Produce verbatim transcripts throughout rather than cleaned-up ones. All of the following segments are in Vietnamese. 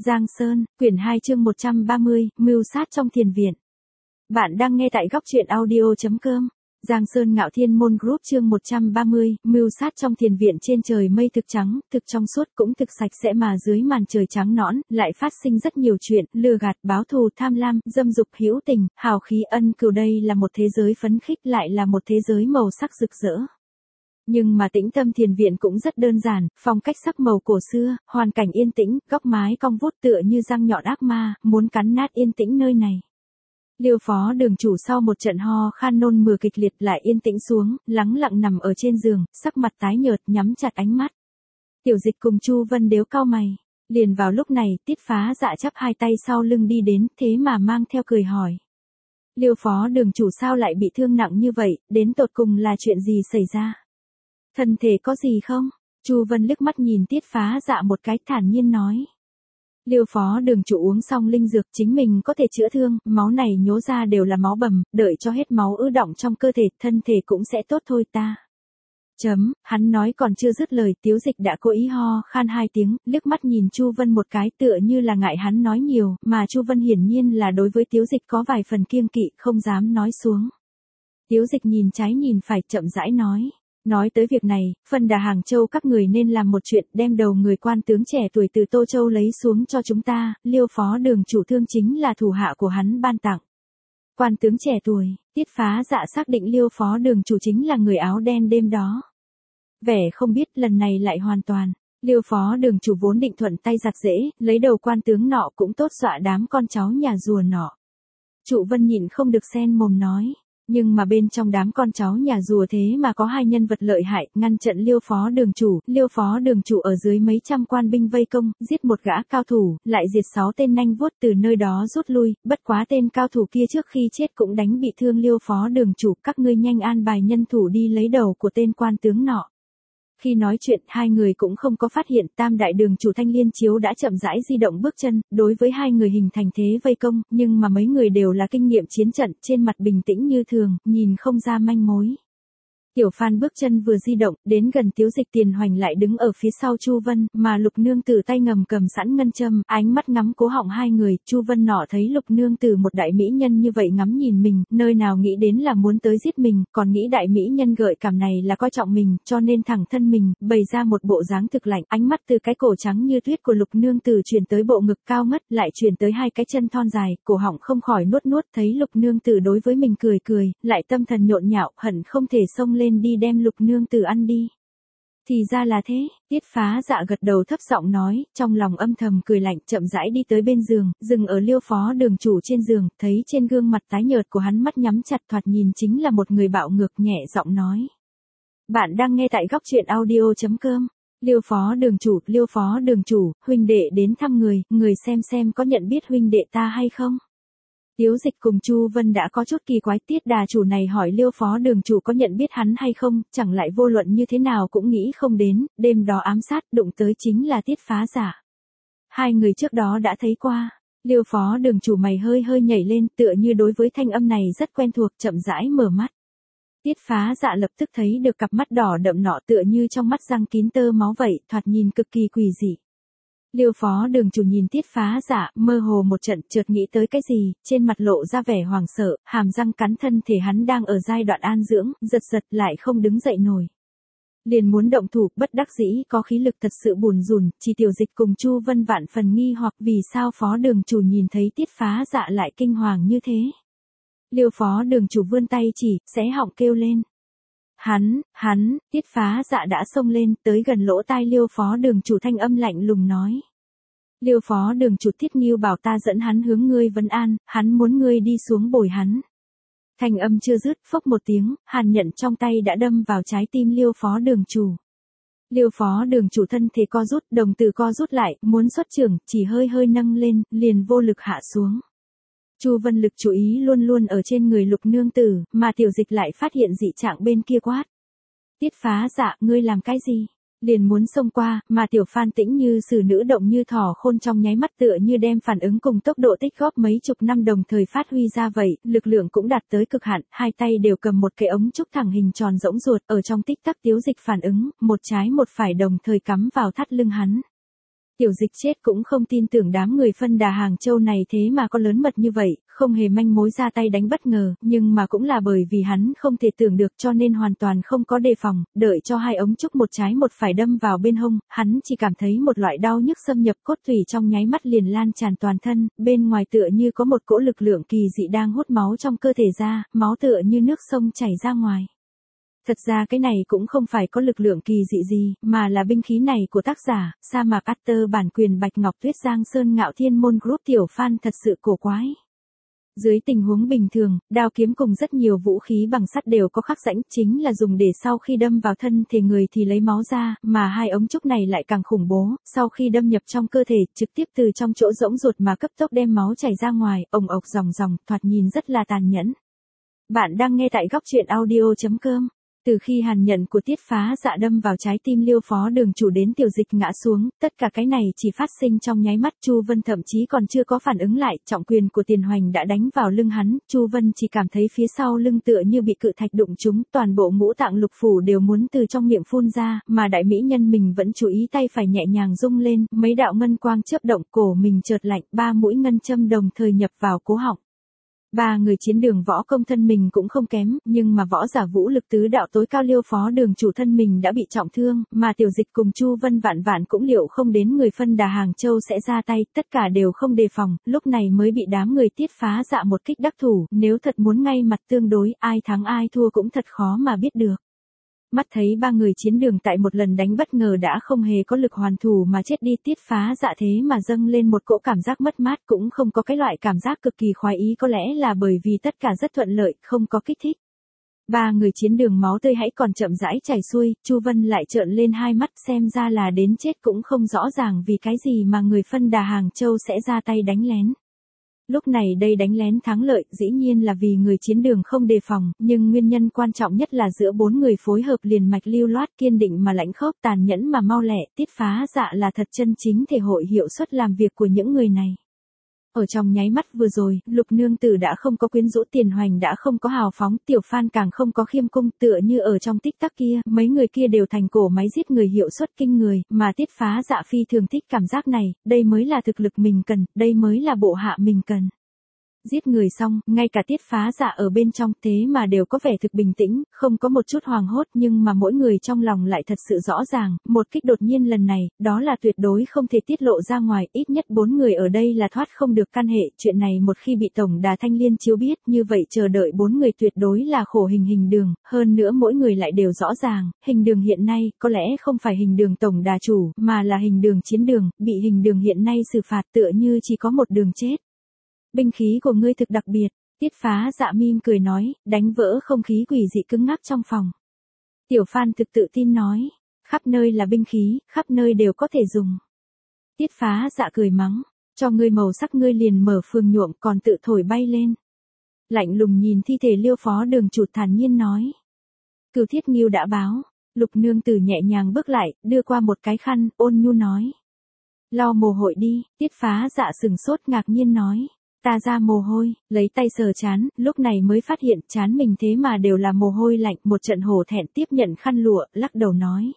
Giang Sơn, quyển hai chương một trăm ba mươi, mưu sát trong thiền viện. Bạn đang nghe tại góc truyện audio.com. Giang Sơn Ngạo Thiên Môn Group chương một trăm ba mươi, mưu sát trong thiền viện. Trên trời mây thực trắng, thực trong suốt cũng thực sạch sẽ, mà dưới màn trời trắng nõn, lại phát sinh rất nhiều chuyện, lừa gạt, báo thù, tham lam, dâm dục, hữu tình, hào khí, ân cừu. Đây là một thế giới phấn khích, lại là một thế giới màu sắc rực rỡ. Nhưng mà Tĩnh Tâm Thiền Viện cũng rất đơn giản, phong cách sắc màu cổ xưa, hoàn cảnh yên tĩnh, góc mái cong vút tựa như răng nhọn ác ma, muốn cắn nát yên tĩnh nơi này. Liêu Phó Đường chủ sau một trận ho khan nôn mửa kịch liệt lại yên tĩnh xuống, lắng lặng nằm ở trên giường, sắc mặt tái nhợt, nhắm chặt ánh mắt. Tiểu Dịch cùng Chu Vân Đếu cau mày. Liền vào lúc này, Tiết Phá Dạ chắp hai tay sau lưng đi đến, thế mà mang theo cười hỏi: Liêu Phó Đường chủ sao lại bị thương nặng như vậy, đến tột cùng là chuyện gì xảy ra? Thân thể có gì không? Chu Vân liếc mắt nhìn Tiết Phá Dạ một cái, thản nhiên nói: Liêu Phó Đường chủ uống xong linh dược, chính mình có thể chữa thương, máu này nhố ra đều là máu bầm, đợi cho hết máu ứ đọng trong cơ thể, thân thể cũng sẽ tốt thôi ta. Chấm, hắn nói còn chưa dứt lời, Tiếu Dịch đã cố ý ho khan hai tiếng, liếc mắt nhìn Chu Vân một cái, tựa như là ngại hắn nói nhiều, mà Chu Vân hiển nhiên là đối với Tiếu Dịch có vài phần kiêng kỵ, không dám nói xuống. Tiếu Dịch nhìn trái nhìn phải, chậm rãi nói: Nói tới việc này, phân đà Hàng Châu các người nên làm một chuyện, đem đầu người quan tướng trẻ tuổi từ Tô Châu lấy xuống cho chúng ta. Liêu Phó Đường chủ thương chính là thủ hạ của hắn ban tặng. Quan tướng trẻ tuổi, Tiết Phá Dạ xác định Liêu Phó Đường chủ chính là người áo đen đêm đó. Vẻ không biết lần này lại hoàn toàn. Liêu Phó Đường chủ vốn định thuận tay giặt dễ, lấy đầu quan tướng nọ cũng tốt dọa đám con cháu nhà rùa nọ. Trụ Vân nhịn không được xen mồm nói: Nhưng mà bên trong đám con cháu nhà rùa thế mà có hai nhân vật lợi hại, ngăn trận Liêu Phó Đường chủ. Liêu Phó Đường chủ ở dưới mấy trăm quan binh vây công, giết một gã cao thủ, lại diệt sáu tên nanh vuốt từ nơi đó rút lui, bất quá tên cao thủ kia trước khi chết cũng đánh bị thương Liêu Phó Đường chủ. Các ngươi nhanh an bài nhân thủ đi lấy đầu của tên quan tướng nọ. Khi nói chuyện, hai người cũng không có phát hiện Tam Đại Đường chủ Thanh Liên Chiếu đã chậm rãi di động bước chân, đối với hai người hình thành thế vây công, nhưng mà mấy người đều là kinh nghiệm chiến trận, trên mặt bình tĩnh như thường, nhìn không ra manh mối. Tiểu Phan bước chân vừa di động, đến gần Tiếu Dịch. Tiền Hoành lại đứng ở phía sau Chu Vân, mà Lục Nương Tử tay ngầm cầm sẵn ngân châm, ánh mắt ngắm cố họng hai người. Chu Vân nọ thấy Lục Nương Tử một đại mỹ nhân như vậy ngắm nhìn mình, nơi nào nghĩ đến là muốn tới giết mình, còn nghĩ đại mỹ nhân gợi cảm này là coi trọng mình, cho nên thẳng thân mình, bày ra một bộ dáng thực lạnh, ánh mắt từ cái cổ trắng như tuyết của Lục Nương Tử truyền tới bộ ngực cao ngất, lại truyền tới hai cái chân thon dài, cổ họng không khỏi nuốt nuốt. Thấy Lục Nương Tử đối với mình cười cười, lại tâm thần nhộn nhạo, hận không thể xông lên đi đem Lục Nương Tử ăn đi. Thì ra là thế. Tiết Phá Dạ gật đầu thấp giọng nói, trong lòng âm thầm cười lạnh, chậm rãi đi tới bên giường, dừng ở Liêu Phó Đường chủ trên giường, thấy trên gương mặt tái nhợt của hắn, mắt nhắm chặt, thoạt nhìn chính là một người bạo ngược, nhẹ giọng nói: Bạn đang nghe tại góc truyện audio.com. Liêu Phó Đường chủ, Liêu Phó Đường chủ, huynh đệ đến thăm người, người xem xem có nhận biết huynh đệ ta hay không? Tiếu Dịch cùng Chu Vân đã có chút kỳ quái, Tiết đà chủ này hỏi Liêu Phó Đường chủ có nhận biết hắn hay không, chẳng lại vô luận như thế nào cũng nghĩ không đến, đêm đó ám sát, đụng tới chính là Tiết Phá Dạ. Hai người trước đó đã thấy qua. Liêu Phó Đường chủ mày hơi hơi nhảy lên, tựa như đối với thanh âm này rất quen thuộc, chậm rãi mở mắt. Tiết Phá Dạ lập tức thấy được cặp mắt đỏ đậm nọ, tựa như trong mắt răng kín tơ máu vậy, thoạt nhìn cực kỳ quỷ dị. Liêu Phó Đường chủ nhìn Tiết Phá Dạ, mơ hồ một trận, chợt nghĩ tới cái gì, trên mặt lộ ra vẻ hoảng sợ, hàm răng cắn, thân thể hắn đang ở giai đoạn an dưỡng, giật giật lại không đứng dậy nổi. Liền muốn động thủ, bất đắc dĩ có khí lực thật sự bùn rùn, chỉ Tiểu Dịch cùng Chu Vân vạn phần nghi hoặc vì sao Phó Đường chủ nhìn thấy Tiết Phá Dạ lại kinh hoàng như thế. Liêu Phó Đường chủ vươn tay chỉ, xé họng kêu lên: Hắn, hắn. Tiết Phá Dạ đã xông lên, tới gần lỗ tai Liêu Phó Đường chủ, thanh âm lạnh lùng nói: Liêu Phó Đường chủ, Tiết Nghiêu bảo ta dẫn hắn hướng ngươi vấn an, hắn muốn ngươi đi xuống bồi hắn. Thanh âm chưa dứt, phốc một tiếng, hàn nhận trong tay đã đâm vào trái tim Liêu Phó Đường chủ. Liêu Phó Đường chủ thân thể co rút, đồng tử co rút lại, muốn xuất chưởng, chỉ hơi hơi nâng lên, liền vô lực hạ xuống. Chu Vân lực chú ý luôn luôn ở trên người Lục Nương Tử, mà Tiểu Dịch lại phát hiện dị trạng bên kia, quát: Tiết Phá Dạ, ngươi làm cái gì? Liền muốn xông qua, mà Tiểu Phan tĩnh như xử nữ động như thỏ khôn, trong nháy mắt tựa như đem phản ứng cùng tốc độ tích góp mấy chục năm đồng thời phát huy ra vậy, lực lượng cũng đạt tới cực hạn, hai tay đều cầm một cái ống trúc thẳng hình tròn rỗng ruột, ở trong tích tắc Tiếu Dịch phản ứng, một trái một phải đồng thời cắm vào thắt lưng hắn. Tiểu Dịch chết cũng không tin tưởng đám người phân đà Hàng Châu này thế mà có lớn mật như vậy, không hề manh mối ra tay đánh bất ngờ, nhưng mà cũng là bởi vì hắn không thể tưởng được cho nên hoàn toàn không có đề phòng, đợi cho hai ống trúc một trái một phải đâm vào bên hông, hắn chỉ cảm thấy một loại đau nhức xâm nhập cốt tủy trong nháy mắt liền lan tràn toàn thân, bên ngoài tựa như có một cỗ lực lượng kỳ dị đang hút máu trong cơ thể ra, máu tựa như nước sông chảy ra ngoài. Thật ra cái này cũng không phải có lực lượng kỳ dị gì, mà là binh khí này của tác giả, sa mạc Arthur bản quyền Bạch Ngọc Tuyết Giang Sơn Ngạo Thiên Môn Group tiểu fan thật sự cổ quái. Dưới tình huống bình thường, đao kiếm cùng rất nhiều vũ khí bằng sắt đều có khắc rãnh, chính là dùng để sau khi đâm vào thân thể người thì lấy máu ra, mà hai ống trúc này lại càng khủng bố, sau khi đâm nhập trong cơ thể, trực tiếp từ trong chỗ rỗng ruột mà cấp tốc đem máu chảy ra ngoài, ồng ộc ròng ròng, thoạt nhìn rất là tàn nhẫn. Bạn đang nghe tại góc truyện audio.com. Từ khi hàn nhận của Tiết Phá Dạ đâm vào trái tim Liêu Phó Đường Chủ đến Tiểu Dịch ngã xuống, tất cả cái này chỉ phát sinh trong nháy mắt. Chu Vân thậm chí còn chưa có phản ứng lại, trọng quyền của Tiền Hoành đã đánh vào lưng hắn, Chu Vân chỉ cảm thấy phía sau lưng tựa như bị cự thạch đụng trúng, toàn bộ ngũ tạng lục phủ đều muốn từ trong miệng phun ra, mà đại mỹ nhân mình vẫn chú ý tay phải nhẹ nhàng rung lên, mấy đạo ngân quang chớp động, cổ mình chợt lạnh, ba mũi ngân châm đồng thời nhập vào cố họng. Ba người chiến đường võ công thân mình cũng không kém, nhưng mà võ giả vũ lực tứ đạo tối cao Liêu Phó Đường Chủ thân mình đã bị trọng thương, mà Tiểu Dịch cùng Chu Vân vạn vạn cũng liệu không đến người phân đà Hàng Châu sẽ ra tay, tất cả đều không đề phòng, lúc này mới bị đám người Tiết Phá Dạ một kích đắc thủ, nếu thật muốn ngay mặt tương đối, ai thắng ai thua cũng thật khó mà biết được. Mắt thấy ba người chiến đường tại một lần đánh bất ngờ đã không hề có lực hoàn thủ mà chết đi, Tiết Phá Dạ thế mà dâng lên một cỗ cảm giác mất mát, cũng không có cái loại cảm giác cực kỳ khoái ý, có lẽ là bởi vì tất cả rất thuận lợi, không có kích thích. Ba người chiến đường máu tươi hãy còn chậm rãi chảy xuôi, Chu Vân lại trợn lên hai mắt, xem ra là đến chết cũng không rõ ràng vì cái gì mà người phân đà Hàng Châu sẽ ra tay đánh lén. Lúc này đây đánh lén thắng lợi, dĩ nhiên là vì người chiến đường không đề phòng, nhưng nguyên nhân quan trọng nhất là giữa bốn người phối hợp liền mạch lưu loát, kiên định mà lãnh khốc, tàn nhẫn mà mau lẹ. Tiết Phá Dạ là thật chân chính thể hội hiệu suất làm việc của những người này. Ở trong nháy mắt vừa rồi, Lục nương tử đã không có quyến rũ, Tiền Hoành đã không có hào phóng, Tiểu Phan càng không có khiêm cung, tựa như ở trong tích tắc kia, mấy người kia đều thành cổ máy giết người hiệu suất kinh người, mà Tiết Phá Dạ phi thường thích cảm giác này, đây mới là thực lực mình cần, đây mới là bộ hạ mình cần. Giết người xong, ngay cả Tiết Phá Dạ ở bên trong thế mà đều có vẻ thực bình tĩnh, không có một chút hoảng hốt, nhưng mà mỗi người trong lòng lại thật sự rõ ràng, một kích đột nhiên lần này, đó là tuyệt đối không thể tiết lộ ra ngoài, ít nhất bốn người ở đây là thoát không được can hệ, chuyện này một khi bị Tổng Đà Thanh Liên chiếu biết, như vậy chờ đợi bốn người tuyệt đối là khổ hình hình đường, hơn nữa mỗi người lại đều rõ ràng, hình đường hiện nay, có lẽ không phải hình đường Tổng Đà Chủ, mà là hình đường chiến đường, bị hình đường hiện nay xử phạt tựa như chỉ có một đường chết. Binh khí của ngươi thực đặc biệt, Tiết Phá Dạ mỉm cười nói, đánh vỡ không khí quỷ dị cứng ngắc trong phòng. Tiểu Phan thực tự tin nói, khắp nơi là binh khí, khắp nơi đều có thể dùng. Tiết Phá Dạ cười mắng, cho ngươi màu sắc ngươi liền mở phường nhuộm còn tự thổi bay lên. Lạnh lùng nhìn thi thể Liêu Phó Đường Chủ thản nhiên nói. Cửu Thiết Nghiêu đã báo, Lục nương tử nhẹ nhàng bước lại, đưa qua một cái khăn, ôn nhu nói. Lau mồ hôi đi, Tiết Phá Dạ sừng sốt ngạc nhiên nói. Ta ra mồ hôi, lấy tay sờ chán, lúc này mới phát hiện chán mình thế mà đều là mồ hôi lạnh, một trận hổ thẹn tiếp nhận khăn lụa, lắc đầu nói.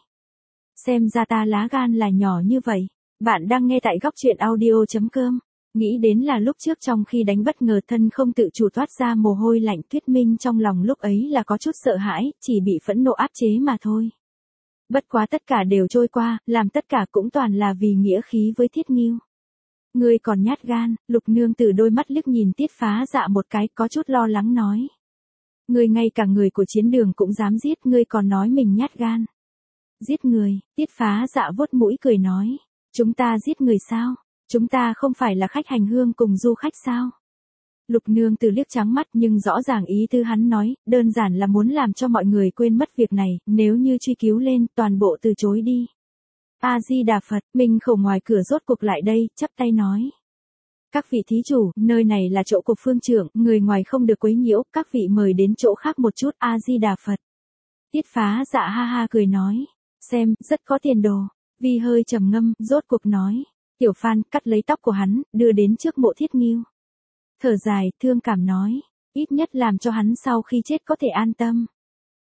Xem ra ta lá gan là nhỏ như vậy. Bạn đang nghe tại góc truyện audio.com. Nghĩ đến là lúc trước trong khi đánh bất ngờ thân không tự chủ thoát ra mồ hôi lạnh, Tuyết Minh trong lòng lúc ấy là có chút sợ hãi, chỉ bị phẫn nộ áp chế mà thôi. Bất quá tất cả đều trôi qua, làm tất cả cũng toàn là vì nghĩa khí với Thiết Nghiêu. Ngươi còn nhát gan, Lục nương tử đôi mắt liếc nhìn Tiết Phá Dạ một cái, có chút lo lắng nói. Ngươi ngay cả người của chiến đường cũng dám giết, ngươi còn nói mình nhát gan. Giết người, Tiết Phá Dạ vuốt mũi cười nói. Chúng ta giết người sao? Chúng ta không phải là khách hành hương cùng du khách sao? Lục nương tử liếc trắng mắt nhưng rõ ràng ý tư hắn nói, đơn giản là muốn làm cho mọi người quên mất việc này, nếu như truy cứu lên, toàn bộ từ chối đi. A-di-đà Phật, Minh Khẩu ngoài cửa rốt cuộc lại đây, chắp tay nói. Các vị thí chủ, nơi này là chỗ của phương trưởng, người ngoài không được quấy nhiễu, các vị mời đến chỗ khác một chút, A-di-đà Phật. Tiết Phá Dạ ha ha cười nói, xem, rất có tiền đồ, Vi hơi trầm ngâm, rốt cuộc nói. Tiểu Phan cắt lấy tóc của hắn, đưa đến trước Mộ Thiết Nghiêu. Thở dài, thương cảm nói, ít nhất làm cho hắn sau khi chết có thể an tâm.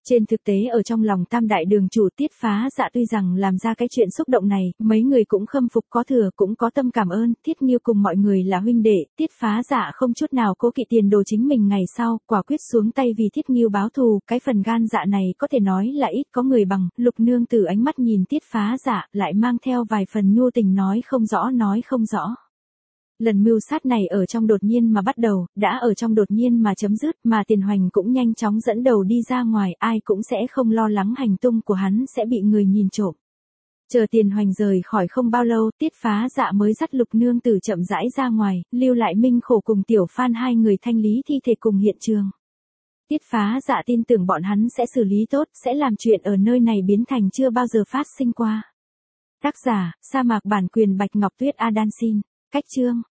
Trên thực tế ở trong lòng tam đại đường chủ Tiết Phá Dạ tuy rằng làm ra cái chuyện xúc động này, mấy người cũng khâm phục có thừa cũng có tâm cảm ơn, Thiết Nghiêu cùng mọi người là huynh đệ, Tiết Phá Dạ không chút nào cố kỵ tiền đồ chính mình ngày sau, quả quyết xuống tay vì Thiết Nghiêu báo thù, cái phần gan dạ này có thể nói là ít có người bằng, Lục nương tử ánh mắt nhìn Tiết Phá Dạ, lại mang theo vài phần nhu tình nói không rõ nói không rõ. Lần mưu sát này ở trong đột nhiên mà bắt đầu, đã ở trong đột nhiên mà chấm dứt, mà Tiền Hoành cũng nhanh chóng dẫn đầu đi ra ngoài, ai cũng sẽ không lo lắng hành tung của hắn sẽ bị người nhìn trộm. Chờ Tiền Hoành rời khỏi không bao lâu, Tiết Phá Dạ mới dắt Lục nương tử chậm rãi ra ngoài, lưu lại Minh Khổ cùng Tiểu Phan hai người thanh lý thi thể cùng hiện trường. Tiết Phá Dạ tin tưởng bọn hắn sẽ xử lý tốt, sẽ làm chuyện ở nơi này biến thành chưa bao giờ phát sinh qua. Tác giả, sa mạc bản quyền Bạch Ngọc Tuyết Adansin, cách chương.